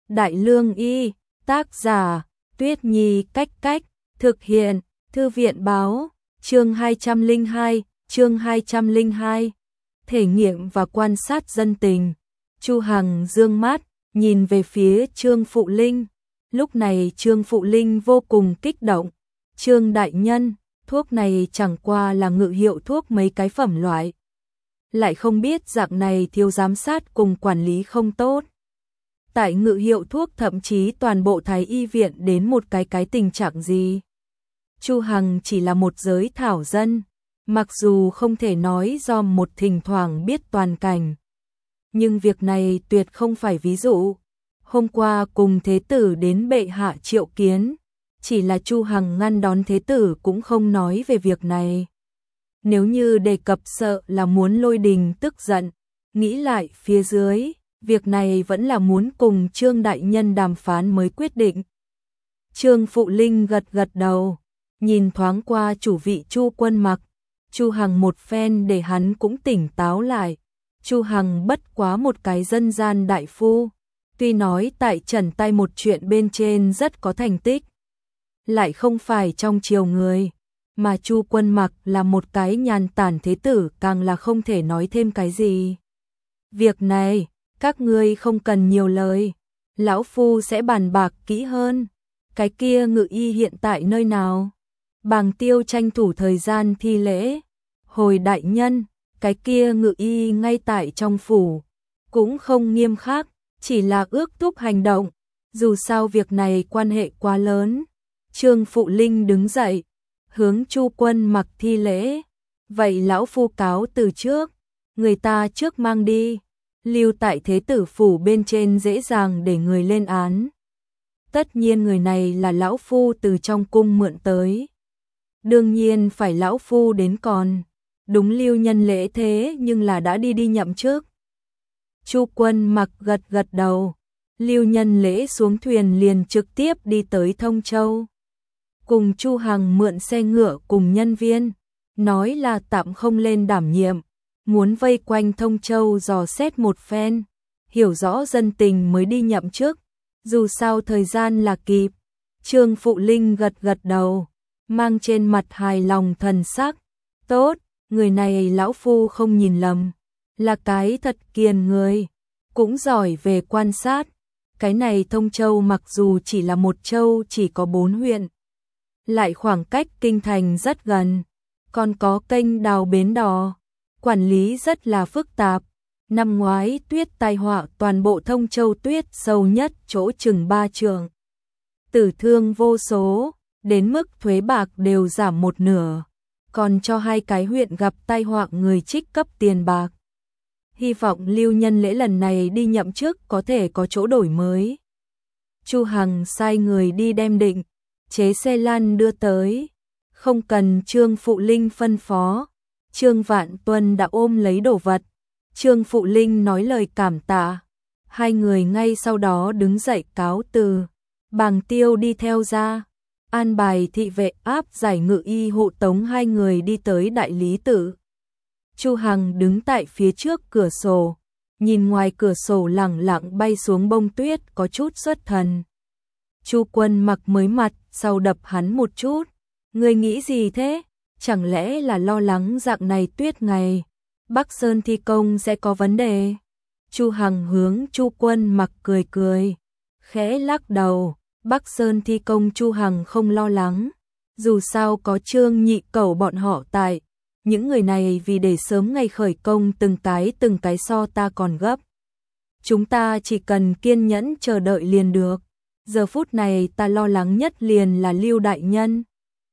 Đại Lương Y, tác giả, Tuyết Nhi Cách Cách, thực hiện, Thư viện báo, chương 202, thể nghiệm và quan sát dân tình. Chu Hằng dương mắt, nhìn về phía Trương Phụ Linh. Lúc này Trương Phụ Linh vô cùng kích động. Trương đại nhân, thuốc này chẳng qua là ngự hiệu thuốc mấy cái phẩm loại. Lại không biết dạng này thiếu giám sát cùng quản lý không tốt. Tại ngự hiệu thuốc thậm chí toàn bộ Thái Y viện đến một cái tình trạng gì. Chu Hằng chỉ là một giới thảo dân, mặc dù không thể nói do một thỉnh thoảng biết toàn cảnh. Nhưng việc này tuyệt không phải ví dụ. Hôm qua cùng thế tử đến bệ hạ triệu kiến, chỉ là Chu Hằng ngăn đón thế tử cũng không nói về việc này. Nếu như đề cập sợ là muốn Lôi Đình tức giận, nghĩ lại phía dưới, việc này vẫn là muốn cùng Trương đại nhân đàm phán mới quyết định. Trương Phụ Linh gật đầu, nhìn thoáng qua chủ vị Chu Quân Mặc, Chu Hằng một phen để hắn cũng tỉnh táo lại. Chu Hằng bất quá một cái dân gian đại phu, tuy nói tại trần tay một chuyện bên trên rất có thành tích, lại không phải trong triều người, mà Chu Quân Mặc là một cái nhàn tản thế tử càng là không thể nói thêm cái gì. Việc này, các ngươi không cần nhiều lời, lão phu sẽ bàn bạc kỹ hơn. Cái kia ngự y hiện tại nơi nào? Bàng Tiêu tranh thủ thời gian thi lễ. Hồi đại nhân, cái kia ngự y ngay tại trong phủ, cũng không nghiêm khắc, chỉ là ước thúc hành động, dù sao việc này quan hệ quá lớn. Trương Phụ Linh đứng dậy, hướng Chu Quân Mặc thi lễ. Vậy lão phu cáo từ trước, người ta trước mang đi, lưu tại thế tử phủ bên trên dễ dàng để người lên án. Tất nhiên người này là lão phu từ trong cung mượn tới, đương nhiên phải lão phu đến còn. Đúng Lưu Nhân Lễ thế nhưng là đã đi nhậm chức. Chu Quân Mặc gật đầu. Lưu Nhân Lễ xuống thuyền liền trực tiếp đi tới Thông Châu. Cùng Chu Hằng mượn xe ngựa cùng nhân viên, nói là tạm không lên đảm nhiệm, muốn vây quanh Thông Châu dò xét một phen, hiểu rõ dân tình mới đi nhậm chức, dù sao thời gian là kịp. Trương Phụ Linh gật đầu, mang trên mặt hài lòng thần sắc. Tốt, người này lão phu không nhìn lầm, là cái thật kiền người, cũng giỏi về quan sát. Cái này Thông Châu mặc dù chỉ là một châu chỉ có 4 huyện, lại khoảng cách kinh thành rất gần, còn có kênh đào bến đò, quản lý rất là phức tạp. Năm ngoái tuyết tai họa toàn bộ Thông Châu, tuyết sâu nhất chỗ chừng 3 trượng, tử thương vô số, đến mức thuế bạc đều giảm một nửa, còn cho 2 cái huyện gặp tai họa người trích cấp tiền bạc. Hy vọng Lưu Nhân Lễ lần này đi nhậm chức có thể có chỗ đổi mới. Chu Hằng sai người đi đem định chế xe lăn đưa tới, không cần Trương Phụ Linh phân phó. Trương Vạn Tuân đã ôm lấy đồ vật, Trương Phụ Linh nói lời cảm tạ, hai người ngay sau đó đứng dậy cáo từ. Bàng Tiêu đi theo ra, an bài thị vệ áp giải ngự y hộ tống hai người đi tới đại lý tự. Chu Hằng đứng tại phía trước cửa sổ, nhìn ngoài cửa sổ lẳng lặng bay xuống bông tuyết, có chút xuất thần. Chu Quân Mặc mới mặt sau đập hắn một chút. Ngươi nghĩ gì thế? Chẳng lẽ là lo lắng dạng này tuyết ngày Bắc Sơn thi công sẽ có vấn đề? Chu Hằng hướng Chu Quân Mặc cười, khẽ lắc đầu. Bắc Sơn thi công Chu Hằng không lo lắng, dù sao có Trương Nhị Cẩu bọn họ tại. Những người này vì để sớm ngày khởi công từng cái so ta còn gấp. Chúng ta chỉ cần kiên nhẫn chờ đợi liền được. Giờ phút này ta lo lắng nhất liền là Lưu đại nhân.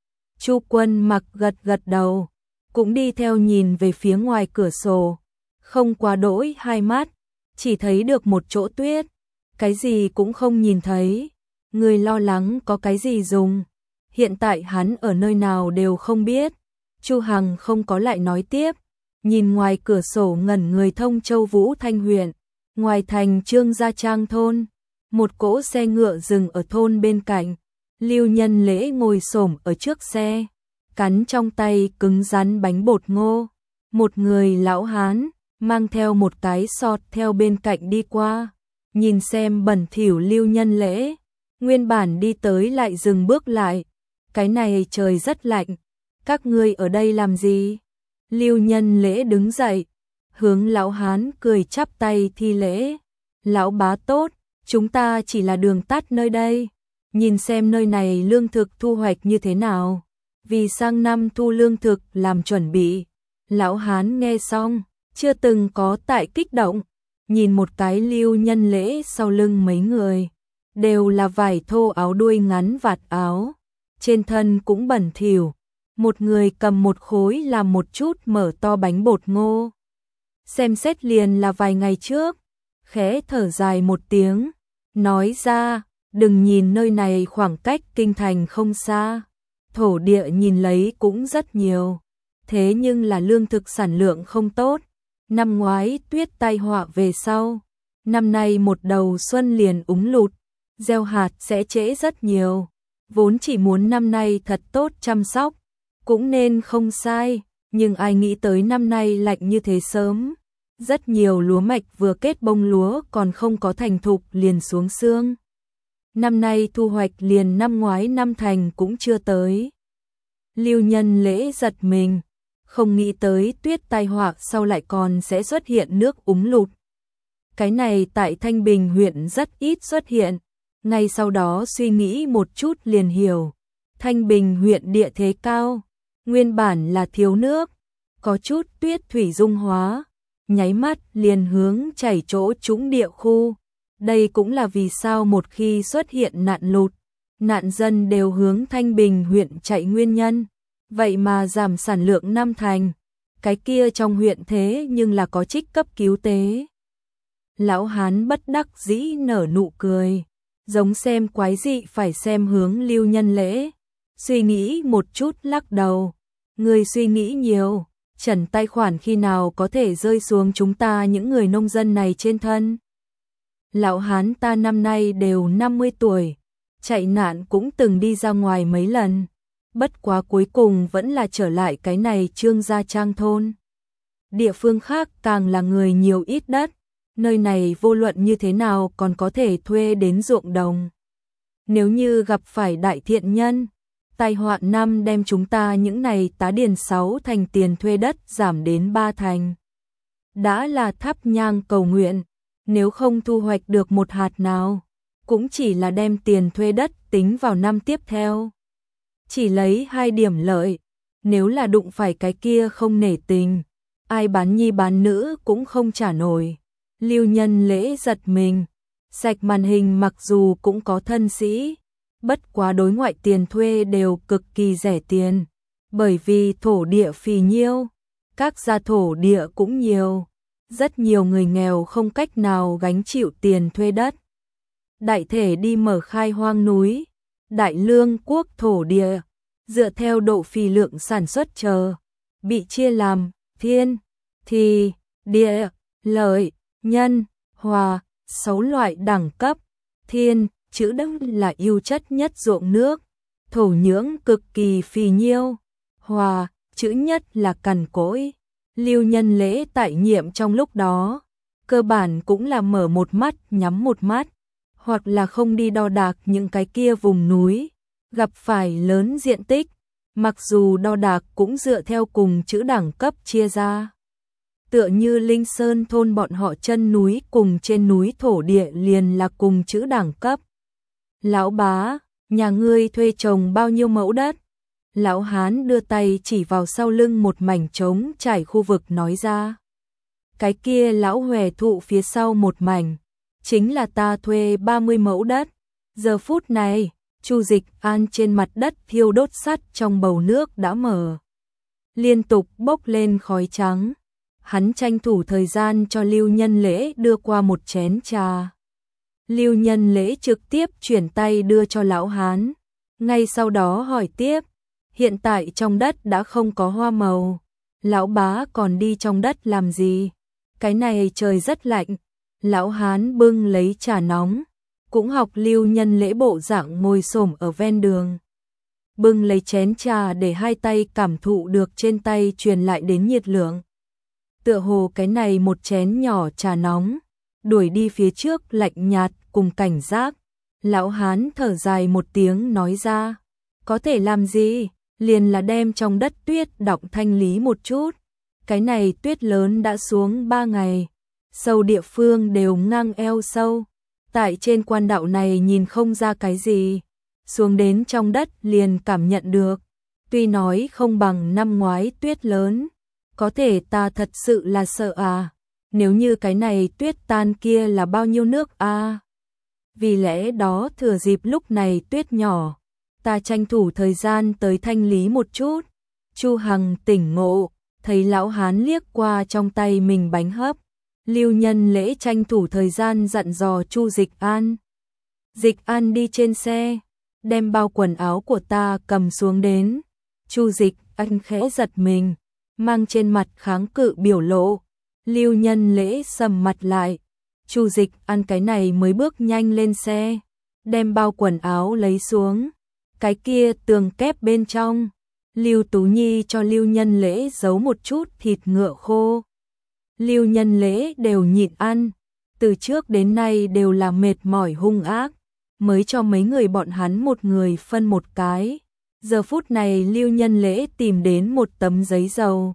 Chu Quân Mặc gật đầu, cũng đi theo nhìn về phía ngoài cửa sổ, không quá đỗi hai mắt, chỉ thấy được một chỗ tuyết, cái gì cũng không nhìn thấy. Người lo lắng có cái gì dùng? Hiện tại hắn ở nơi nào đều không biết. Chu Hằng không có lại nói tiếp, nhìn ngoài cửa sổ ngẩn người. Thông Châu Vũ Thanh huyện, ngoài thành Trương Gia Trang thôn, một cỗ xe ngựa dừng ở thôn bên cạnh. Lưu Nhân Lễ ngồi xổm ở trước xe, cắn trong tay cứng rắn bánh bột ngô. Một người lão hán mang theo một cái sọt theo bên cạnh đi qua, nhìn xem bẩn thỉu Lưu Nhân Lễ, nguyên bản đi tới lại dừng bước lại. Cái này trời rất lạnh, các ngươi ở đây làm gì? Lưu Nhân Lễ đứng dậy, hướng lão hán cười chắp tay thi lễ. Lão bá tốt, chúng ta chỉ là đường tắt nơi đây, nhìn xem nơi này lương thực thu hoạch như thế nào, vì sang năm thu lương thực làm chuẩn bị. Lão hán nghe xong, chưa từng có tại kích động, nhìn một cái Lưu Nhân Lễ sau lưng mấy người, đều là vải thô áo đuôi ngắn vạt áo, trên thân cũng bẩn thỉu, một người cầm một khối làm một chút mở to bánh bột ngô. Xem xét liền là vài ngày trước, khẽ thở dài một tiếng, nói ra, đừng nhìn nơi này khoảng cách kinh thành không xa, thổ địa nhìn lấy cũng rất nhiều, thế nhưng là lương thực sản lượng không tốt, năm ngoái tuyết tai họa về sau, năm nay một đầu xuân liền úng lụt, gieo hạt sẽ trễ rất nhiều, vốn chỉ muốn năm nay thật tốt chăm sóc, cũng nên không sai, nhưng ai nghĩ tới năm nay lạnh như thế sớm. Rất nhiều lúa mạch vừa kết bông lúa còn không có thành thục liền xuống xương. Năm nay thu hoạch liền năm ngoái năm thành cũng chưa tới. Lưu Nhân Lễ giật mình, không nghĩ tới tuyết tai họa sau lại còn sẽ xuất hiện nước úng lụt. Cái này tại Thanh Bình huyện rất ít xuất hiện, ngay sau đó suy nghĩ một chút liền hiểu. Thanh Bình huyện địa thế cao, nguyên bản là thiếu nước, có chút tuyết thủy dung hóa, nháy mắt liền hướng chảy chỗ trũng địa khu. Đây cũng là vì sao một khi xuất hiện nạn lụt, nạn dân đều hướng Thanh Bình huyện chạy nguyên nhân. Vậy mà giảm sản lượng năm thành, cái kia trong huyện thế nhưng là có trích cấp cứu tế. Lão hán bất đắc dĩ nở nụ cười, giống xem quái dị phải xem hướng Lưu Nhân Lễ, suy nghĩ một chút lắc đầu, người suy nghĩ nhiều, trần tài khoản khi nào có thể rơi xuống chúng ta những người nông dân này trên thân. Lão hán ta năm nay đều 50 tuổi, chạy nạn cũng từng đi ra ngoài mấy lần, bất quá cuối cùng vẫn là trở lại cái này Trương Gia Trang thôn. Địa phương khác càng là người nhiều ít đất, nơi này vô luận như thế nào còn có thể thuê đến ruộng đồng. Nếu như gặp phải đại thiện nhân, tai họa năm đem chúng ta những này tá điền 6 thành tiền thuê đất giảm đến 3 thành. Đã là thắp nhang cầu nguyện, nếu không thu hoạch được một hạt nào, cũng chỉ là đem tiền thuê đất tính vào năm tiếp theo. Chỉ lấy 2 điểm lợi, nếu là đụng phải cái kia không nể tình, ai bán nhi bán nữ cũng không trả nổi. Lưu Nhân Lễ giật mình, sạch màn hình mặc dù cũng có thân sĩ, bất quá đối ngoại tiền thuê đều cực kỳ rẻ tiền, bởi vì thổ địa phì nhiêu, các gia thổ địa cũng nhiều, rất nhiều người nghèo không cách nào gánh chịu tiền thuê đất. Đại thể đi mở khai hoang núi, đại lương quốc thổ địa, dựa theo độ phì lượng sản xuất chờ, bị chia làm thiên, thì, địa, lợi, nhân, hòa, 6 loại đẳng cấp. Thiên, chữ đất là ưu chất nhất ruộng nước, thổ nhưỡng cực kỳ phì nhiêu, hòa, chữ nhất là cằn cỗi. Lưu Nhân Lễ tại nhiệm trong lúc đó, cơ bản cũng là mở một mắt nhắm một mắt, hoặc là không đi đo đạc những cái kia vùng núi, gặp phải lớn diện tích, mặc dù đo đạc cũng dựa theo cùng chữ đẳng cấp chia ra. Tựa như Linh Sơn thôn bọn họ chân núi cùng trên núi thổ địa liền là cùng chữ đẳng cấp. Lão bá, nhà ngươi thuê trồng bao nhiêu mẫu đất? Lão hán đưa tay chỉ vào sau lưng một mảnh trống trải khu vực nói ra. Cái kia lão hòe thụ phía sau một mảnh, chính là ta thuê 30 mẫu đất. Giờ phút này, Chu Dịch An trên mặt đất thiêu đốt sắt trong bầu nước đã mở, liên tục bốc lên khói trắng. Hắn tranh thủ thời gian cho Lưu Nhân Lễ đưa qua một chén trà. Lưu Nhân Lễ trực tiếp chuyển tay đưa cho lão hán, ngay sau đó hỏi tiếp, hiện tại trong đất đã không có hoa màu, lão bá còn đi trong đất làm gì? Cái này trời rất lạnh. Lão hán bưng lấy trà nóng, cũng học Lưu Nhân Lễ bộ dạng ngồi xổm ở ven đường. Bưng lấy chén trà để hai tay cảm thụ được trên tay truyền lại đến nhiệt lượng. Tựa hồ cái này một chén nhỏ trà nóng, đuổi đi phía trước lạnh nhạt cùng cảnh giác. Lão hán thở dài một tiếng nói ra, có thể làm gì, liền là đem trong đất tuyết đọng thanh lý một chút. Cái này tuyết lớn đã xuống 3 ngày, sâu địa phương đều ngang eo sâu. Tại trên quan đạo này nhìn không ra cái gì, xuống đến trong đất liền cảm nhận được. Tuy nói không bằng năm ngoái tuyết lớn, có thể ta thật sự là sợ à. Nếu như cái này tuyết tan kia là bao nhiêu nước à. Vì lẽ đó thừa dịp lúc này tuyết nhỏ, ta tranh thủ thời gian tới thanh lý một chút. Chu Hằng tỉnh ngộ, thấy lão hán liếc qua trong tay mình bánh hấp. Lưu Nhân Lễ tranh thủ thời gian dặn dò Chu Dịch An. Dịch An đi trên xe, đem bao quần áo của ta cầm xuống đến. Chu Dịch An khẽ giật mình, mang trên mặt kháng cự biểu lộ. Lưu Nhân Lễ sầm mặt lại. Chu Dịch An cái này mới bước nhanh lên xe, đem bao quần áo lấy xuống. Cái kia tường kép bên trong, Lưu Tú Nhi cho Lưu Nhân Lễ giấu một chút thịt ngựa khô. Lưu Nhân Lễ đều nhịn ăn, từ trước đến nay đều là mệt mỏi hung ác, mới cho mấy người bọn hắn một người phân một cái. Giờ phút này Lưu Nhân Lễ tìm đến một tấm giấy dầu,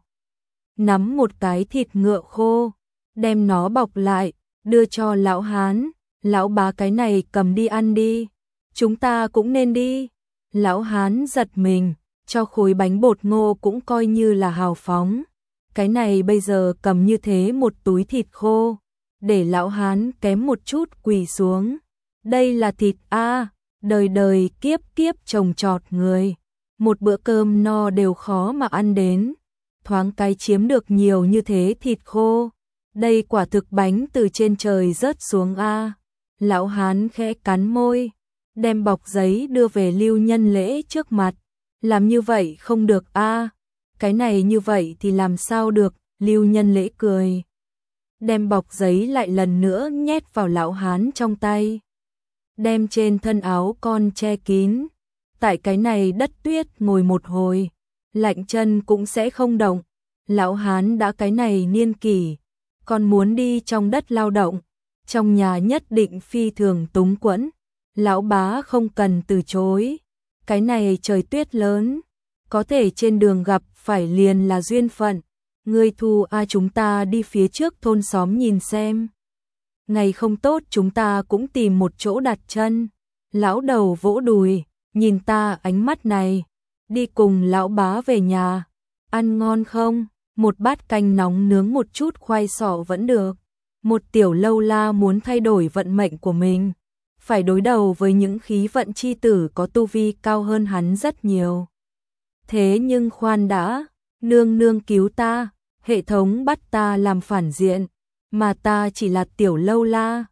nắm một cái thịt ngựa khô, đem nó bọc lại, đưa cho lão hán. Lão bá cái này cầm đi ăn đi, chúng ta cũng nên đi. Lão hán giật mình, cho khối bánh bột ngô cũng coi như là hào phóng. Cái này bây giờ cầm như thế một túi thịt khô, để lão hán kém một chút quỳ xuống. Đây là thịt a, đời đời kiếp kiếp trồng trọt người, một bữa cơm no đều khó mà ăn đến, thoáng cái chiếm được nhiều như thế thịt khô. Đây quả thực bánh từ trên trời rớt xuống a. Lão hán khẽ cắn môi, đem bọc giấy đưa về Lưu Nhân Lễ trước mặt. Làm như vậy không được a. Cái này như vậy thì làm sao được, Lưu Nhân Lễ cười. Đem bọc giấy lại lần nữa nhét vào lão hán trong tay. Đem trên thân áo con che kín. Tại cái này đất tuyết ngồi một hồi, lạnh chân cũng sẽ không động. Lão hán đã cái này niên kỷ, còn muốn đi trong đất lao động, trong nhà nhất định phi thường túng quẫn. Lão bá không cần từ chối. Cái này trời tuyết lớn, có thể trên đường gặp phải liền là duyên phận. Ngươi thu chúng ta đi phía trước thôn xóm nhìn xem. Ngày không tốt chúng ta cũng tìm một chỗ đặt chân. Lão đầu vỗ đùi, nhìn ta ánh mắt này. Đi cùng lão bá về nhà. Ăn ngon không? Một bát canh nóng nướng một chút khoai sọ vẫn được. Một tiểu lâu la muốn thay đổi vận mệnh của mình, phải đối đầu với những khí vận chi tử có tu vi cao hơn hắn rất nhiều. Thế nhưng khoan đã, nương nương cứu ta, hệ thống bắt ta làm phản diện, mà ta chỉ là tiểu lâu la,